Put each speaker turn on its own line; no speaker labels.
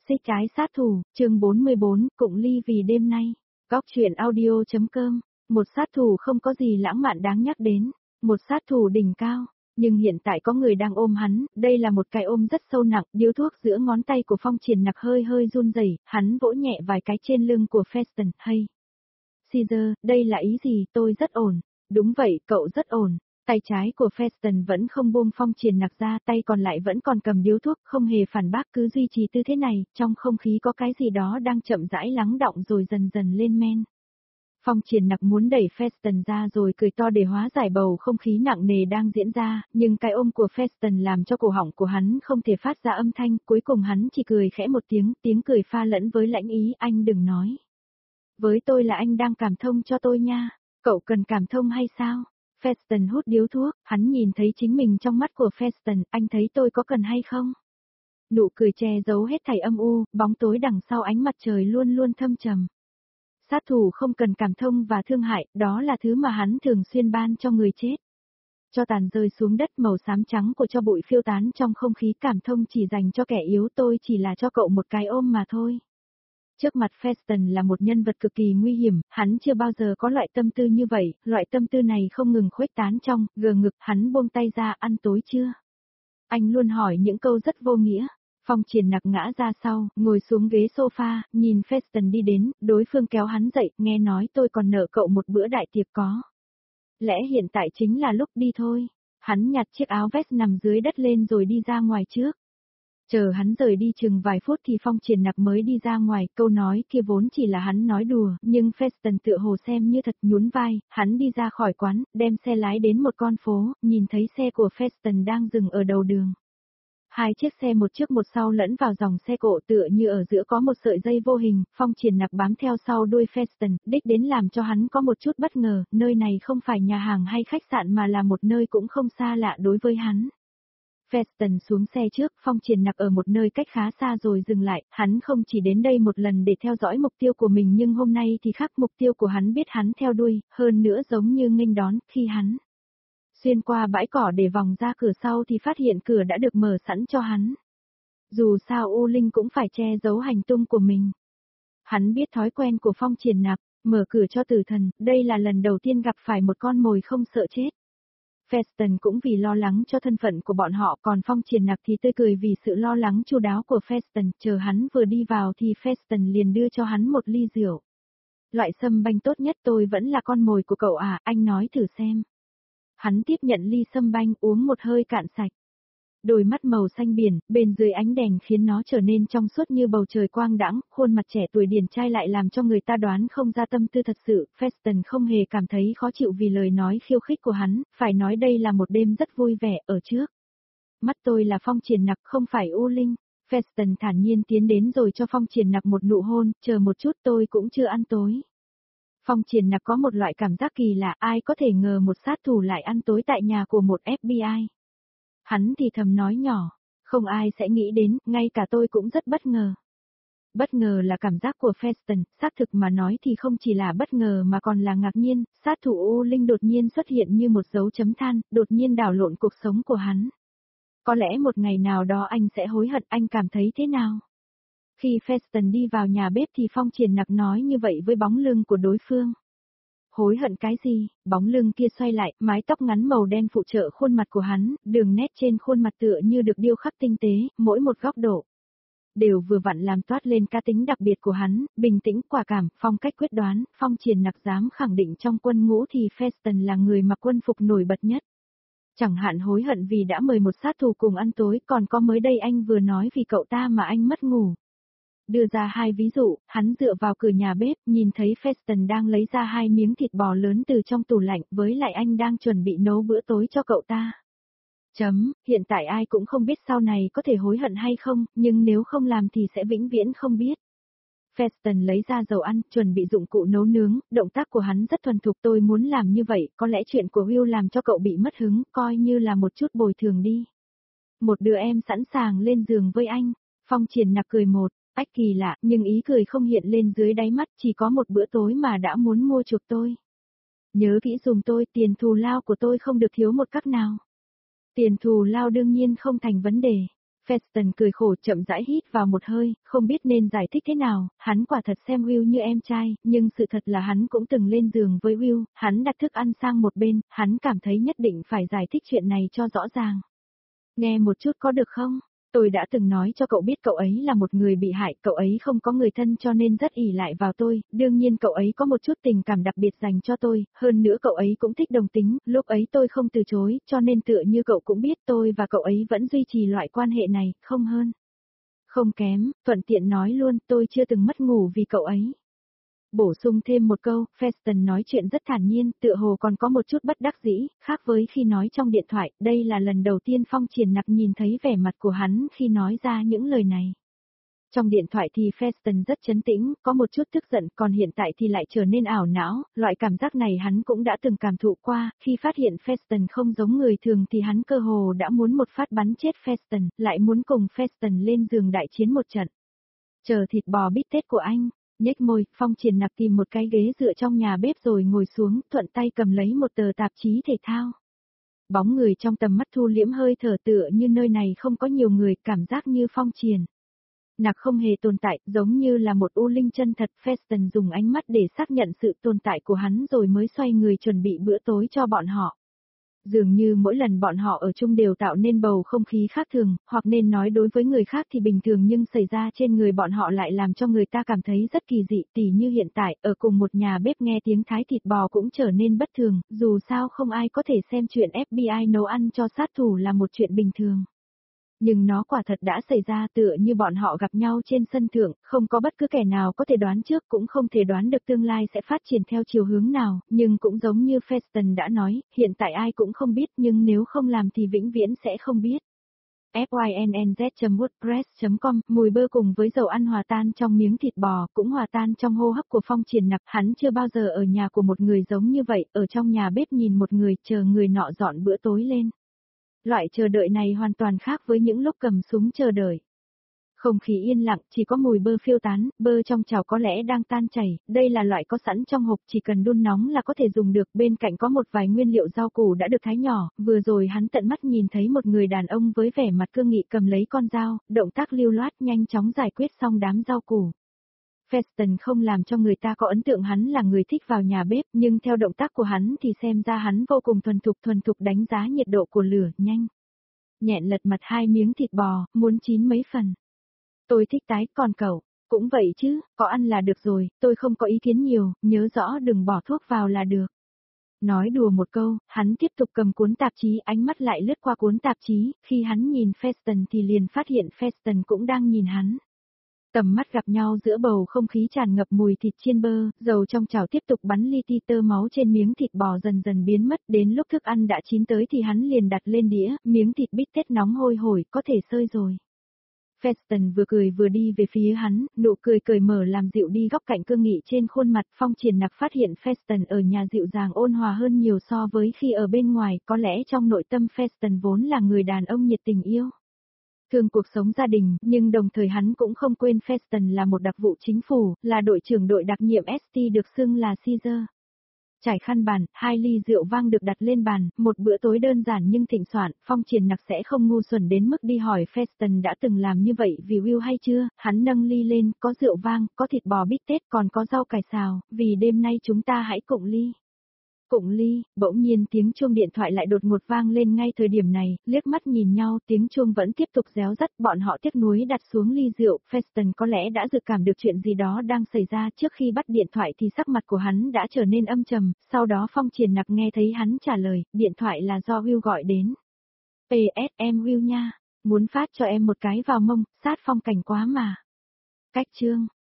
Xích trái sát thủ, chương 44, Cụng ly vì đêm nay. Góc truyện audio.com. Một sát thủ không có gì lãng mạn đáng nhắc đến. Một sát thủ đỉnh cao. Nhưng hiện tại có người đang ôm hắn, đây là một cái ôm rất sâu nặng, điếu thuốc giữa ngón tay của Phong Triển Nặc hơi hơi run rẩy, hắn vỗ nhẹ vài cái trên lưng của Feston, hay. Caesar, đây là ý gì, tôi rất ổn. Đúng vậy, cậu rất ổn. Tay trái của Feston vẫn không buông Phong Triển Nặc ra, tay còn lại vẫn còn cầm điếu thuốc, không hề phản bác, cứ duy trì tư thế này, trong không khí có cái gì đó đang chậm rãi lắng đọng rồi dần dần lên men. Phong Triển Nặc muốn đẩy Feston ra rồi cười to để hóa giải bầu không khí nặng nề đang diễn ra, nhưng cái ôm của Feston làm cho cổ họng của hắn không thể phát ra âm thanh, cuối cùng hắn chỉ cười khẽ một tiếng, tiếng cười pha lẫn với lãnh ý, anh đừng nói. Với tôi là anh đang cảm thông cho tôi nha, cậu cần cảm thông hay sao? Feston hút điếu thuốc, hắn nhìn thấy chính mình trong mắt của Feston, anh thấy tôi có cần hay không? Nụ cười che giấu hết thảy âm u, bóng tối đằng sau ánh mặt trời luôn luôn thâm trầm. Sát thủ không cần cảm thông và thương hại, đó là thứ mà hắn thường xuyên ban cho người chết. Cho tàn rơi xuống đất màu xám trắng của cho bụi phiêu tán trong không khí, cảm thông chỉ dành cho kẻ yếu, tôi chỉ là cho cậu một cái ôm mà thôi. Trước mặt Feston là một nhân vật cực kỳ nguy hiểm, hắn chưa bao giờ có loại tâm tư như vậy, loại tâm tư này không ngừng khuếch tán trong, gờ ngực, hắn buông tay ra, ăn tối chưa? Anh luôn hỏi những câu rất vô nghĩa. Phong Triển Nặc ngã ra sau, ngồi xuống ghế sofa, nhìn Feston đi đến, đối phương kéo hắn dậy, nghe nói tôi còn nợ cậu một bữa đại tiệc có. Lẽ hiện tại chính là lúc đi thôi. Hắn nhặt chiếc áo vest nằm dưới đất lên rồi đi ra ngoài trước. Chờ hắn rời đi chừng vài phút thì Phong Triển Nặc mới đi ra ngoài, câu nói kia vốn chỉ là hắn nói đùa, nhưng Feston tựa hồ xem như thật, nhún vai, hắn đi ra khỏi quán, đem xe lái đến một con phố, nhìn thấy xe của Feston đang dừng ở đầu đường. Hai chiếc xe một trước một sau lẫn vào dòng xe cộ tựa như ở giữa có một sợi dây vô hình, Phong Triển Nặc bám theo sau đuôi Feston, đích đến làm cho hắn có một chút bất ngờ, nơi này không phải nhà hàng hay khách sạn mà là một nơi cũng không xa lạ đối với hắn. Feston xuống xe trước, Phong Triển Nặc ở một nơi cách khá xa rồi dừng lại, hắn không chỉ đến đây một lần để theo dõi mục tiêu của mình nhưng hôm nay thì khác, mục tiêu của hắn biết hắn theo đuôi, hơn nữa giống như nghênh đón, khi hắn xuyên qua bãi cỏ để vòng ra cửa sau thì phát hiện cửa đã được mở sẵn cho hắn. Dù sao U Linh cũng phải che giấu hành tung của mình. Hắn biết thói quen của Phong Triển Nặc, mở cửa cho tử thần, đây là lần đầu tiên gặp phải một con mồi không sợ chết. Feston cũng vì lo lắng cho thân phận của bọn họ, còn Phong Triển Nặc thì tươi cười vì sự lo lắng chu đáo của Feston, chờ hắn vừa đi vào thì Feston liền đưa cho hắn một ly rượu. Loại sâm banh tốt nhất, tôi vẫn là con mồi của cậu à, anh nói thử xem. Hắn tiếp nhận ly sâm banh, uống một hơi cạn sạch. Đôi mắt màu xanh biển, bên dưới ánh đèn khiến nó trở nên trong suốt như bầu trời quang đãng, khuôn mặt trẻ tuổi điển trai lại làm cho người ta đoán không ra tâm tư thật sự. Feston không hề cảm thấy khó chịu vì lời nói khiêu khích của hắn, phải nói đây là một đêm rất vui vẻ, ở trước. Mắt tôi là Phong Triển Nặc, không phải U Linh. Feston thản nhiên tiến đến rồi cho Phong Triển Nặc một nụ hôn, chờ một chút, tôi cũng chưa ăn tối. Phong Triển Nặc có một loại cảm giác kỳ lạ, ai có thể ngờ một sát thủ lại ăn tối tại nhà của một FBI. Hắn thì thầm nói nhỏ, không ai sẽ nghĩ đến, ngay cả tôi cũng rất bất ngờ. Bất ngờ là cảm giác của Feston, xác thực mà nói thì không chỉ là bất ngờ mà còn là ngạc nhiên, sát thủ U Linh đột nhiên xuất hiện như một dấu chấm than, đột nhiên đảo lộn cuộc sống của hắn. Có lẽ một ngày nào đó anh sẽ hối hận, anh cảm thấy thế nào? Khi Feston đi vào nhà bếp thì Phong Triển Nặc nói như vậy với bóng lưng của đối phương. Hối hận cái gì? Bóng lưng kia xoay lại, mái tóc ngắn màu đen phụ trợ khuôn mặt của hắn, đường nét trên khuôn mặt tựa như được điêu khắc tinh tế, mỗi một góc độ đều vừa vặn làm toát lên cá tính đặc biệt của hắn, bình tĩnh, quả cảm, phong cách quyết đoán. Phong Triển Nặc dám khẳng định trong quân ngũ thì Feston là người mặc quân phục nổi bật nhất. Chẳng hạn hối hận vì đã mời một sát thủ cùng ăn tối, còn có mới đây anh vừa nói vì cậu ta mà anh mất ngủ. Đưa ra hai ví dụ, hắn dựa vào cửa nhà bếp, nhìn thấy Feston đang lấy ra hai miếng thịt bò lớn từ trong tủ lạnh, với lại anh đang chuẩn bị nấu bữa tối cho cậu ta. Hiện tại ai cũng không biết sau này có thể hối hận hay không, nhưng nếu không làm thì sẽ vĩnh viễn không biết. Feston lấy ra dầu ăn, chuẩn bị dụng cụ nấu nướng, động tác của hắn rất thuần thục, tôi muốn làm như vậy, có lẽ chuyện của Will làm cho cậu bị mất hứng, coi như là một chút bồi thường đi. Một đứa em sẵn sàng lên giường với anh. Phong Triển Nặc cười một. Ách kỳ lạ, nhưng ý cười không hiện lên dưới đáy mắt, chỉ có một bữa tối mà đã muốn mua chuộc tôi. Nhớ kỹ dùm tôi, tiền thù lao của tôi không được thiếu một cắc nào. Tiền thù lao đương nhiên không thành vấn đề. Feston cười khổ chậm rãi hít vào một hơi, không biết nên giải thích thế nào, hắn quả thật xem Will như em trai, nhưng sự thật là hắn cũng từng lên giường với Will, hắn đặt thức ăn sang một bên, hắn cảm thấy nhất định phải giải thích chuyện này cho rõ ràng. Nghe một chút có được không? Tôi đã từng nói cho cậu biết cậu ấy là một người bị hại, cậu ấy không có người thân cho nên rất ỷ lại vào tôi, đương nhiên cậu ấy có một chút tình cảm đặc biệt dành cho tôi, hơn nữa cậu ấy cũng thích đồng tính, lúc ấy tôi không từ chối, cho nên tựa như cậu cũng biết tôi và cậu ấy vẫn duy trì loại quan hệ này, không hơn. Không kém, thuận tiện nói luôn tôi chưa từng mất ngủ vì cậu ấy. Bổ sung thêm một câu, Feston nói chuyện rất thản nhiên, tựa hồ còn có một chút bất đắc dĩ, khác với khi nói trong điện thoại, đây là lần đầu tiên Phong Triển Nặc nhìn thấy vẻ mặt của hắn khi nói ra những lời này. Trong điện thoại thì Feston rất trấn tĩnh, có một chút tức giận, còn hiện tại thì lại trở nên ảo não, loại cảm giác này hắn cũng đã từng cảm thụ qua, khi phát hiện Feston không giống người thường thì hắn cơ hồ đã muốn một phát bắn chết Feston, lại muốn cùng Feston lên giường đại chiến một trận. Chờ thịt bò bít tết của anh. Nhếch môi, Phong Triển Nặc tìm một cái ghế dựa trong nhà bếp rồi ngồi xuống, thuận tay cầm lấy một tờ tạp chí thể thao. Bóng người trong tầm mắt thu liễm hơi thở tựa như nơi này không có nhiều người, cảm giác như Phong Triển Nặc không hề tồn tại, giống như là một u linh chân thật. Feston dùng ánh mắt để xác nhận sự tồn tại của hắn rồi mới xoay người chuẩn bị bữa tối cho bọn họ. Dường như mỗi lần bọn họ ở chung đều tạo nên bầu không khí khác thường, hoặc nên nói đối với người khác thì bình thường nhưng xảy ra trên người bọn họ lại làm cho người ta cảm thấy rất kỳ dị, tỉ như hiện tại, ở cùng một nhà bếp nghe tiếng thái thịt bò cũng trở nên bất thường, dù sao không ai có thể xem chuyện FBI nấu ăn cho sát thủ là một chuyện bình thường. Nhưng nó quả thật đã xảy ra tựa như bọn họ gặp nhau trên sân thượng, không có bất cứ kẻ nào có thể đoán trước cũng không thể đoán được tương lai sẽ phát triển theo chiều hướng nào, nhưng cũng giống như Feston đã nói, hiện tại ai cũng không biết nhưng nếu không làm thì vĩnh viễn sẽ không biết. fynnz.wordpress.com, mùi bơ cùng với dầu ăn hòa tan trong miếng thịt bò, cũng hòa tan trong hô hấp của Phong Triển Nặc, hắn chưa bao giờ ở nhà của một người giống như vậy, ở trong nhà bếp nhìn một người chờ người nọ dọn bữa tối lên. Loại chờ đợi này hoàn toàn khác với những lúc cầm súng chờ đợi. Không khí yên lặng, chỉ có mùi bơ phiêu tán, bơ trong chảo có lẽ đang tan chảy, đây là loại có sẵn trong hộp chỉ cần đun nóng là có thể dùng được, bên cạnh có một vài nguyên liệu rau củ đã được thái nhỏ, vừa rồi hắn tận mắt nhìn thấy một người đàn ông với vẻ mặt cương nghị cầm lấy con dao, động tác lưu loát nhanh chóng giải quyết xong đám rau củ. Feston không làm cho người ta có ấn tượng hắn là người thích vào nhà bếp, nhưng theo động tác của hắn thì xem ra hắn vô cùng thuần thục đánh giá nhiệt độ của lửa, nhanh. Nhẹn lật mặt 2 miếng thịt bò, muốn chín mấy phần. Tôi thích tái, còn cậu, cũng vậy chứ, có ăn là được rồi, tôi không có ý kiến nhiều, nhớ rõ đừng bỏ thuốc vào là được. Nói đùa một câu, hắn tiếp tục cầm cuốn tạp chí, ánh mắt lại lướt qua cuốn tạp chí, khi hắn nhìn Feston thì liền phát hiện Feston cũng đang nhìn hắn. Tầm mắt gặp nhau giữa bầu không khí tràn ngập mùi thịt chiên bơ, dầu trong chảo tiếp tục bắn li ti tơ máu trên miếng thịt bò dần dần biến mất, đến lúc thức ăn đã chín tới thì hắn liền đặt lên đĩa, miếng thịt bít tết nóng hôi hổi, có thể sơi rồi. Feston vừa cười vừa đi về phía hắn, nụ cười cởi mở làm dịu đi góc cạnh cương nghị trên khuôn mặt. Phong Triển Nặc phát hiện Feston ở nhà dịu dàng ôn hòa hơn nhiều so với khi ở bên ngoài, có lẽ trong nội tâm Feston vốn là người đàn ông nhiệt tình yêu thương cuộc sống gia đình, nhưng đồng thời hắn cũng không quên Feston là một đặc vụ chính phủ, là đội trưởng đội đặc nhiệm ST được xưng là Caesar. Trải khăn bàn, 2 ly rượu vang được đặt lên bàn, một bữa tối đơn giản nhưng thịnh soạn, Phong Triển Nặc sẽ không ngu xuẩn đến mức đi hỏi Feston đã từng làm như vậy vì Will hay chưa, hắn nâng ly lên, có rượu vang, có thịt bò bít tết còn có rau cải xào, vì đêm nay chúng ta hãy cụng ly. Cụng ly, bỗng nhiên tiếng chuông điện thoại lại đột ngột vang lên ngay thời điểm này, liếc mắt nhìn nhau, tiếng chuông vẫn tiếp tục réo rắt, bọn họ tiếc nuối đặt xuống ly rượu, Feston có lẽ đã dự cảm được chuyện gì đó đang xảy ra, trước khi bắt điện thoại thì sắc mặt của hắn đã trở nên âm trầm, sau đó Phong Triển Nặc nghe thấy hắn trả lời, điện thoại là do Will gọi đến. PS em Will nha, muốn phát cho em một cái vào mông, sát phong cảnh quá mà. Cách chương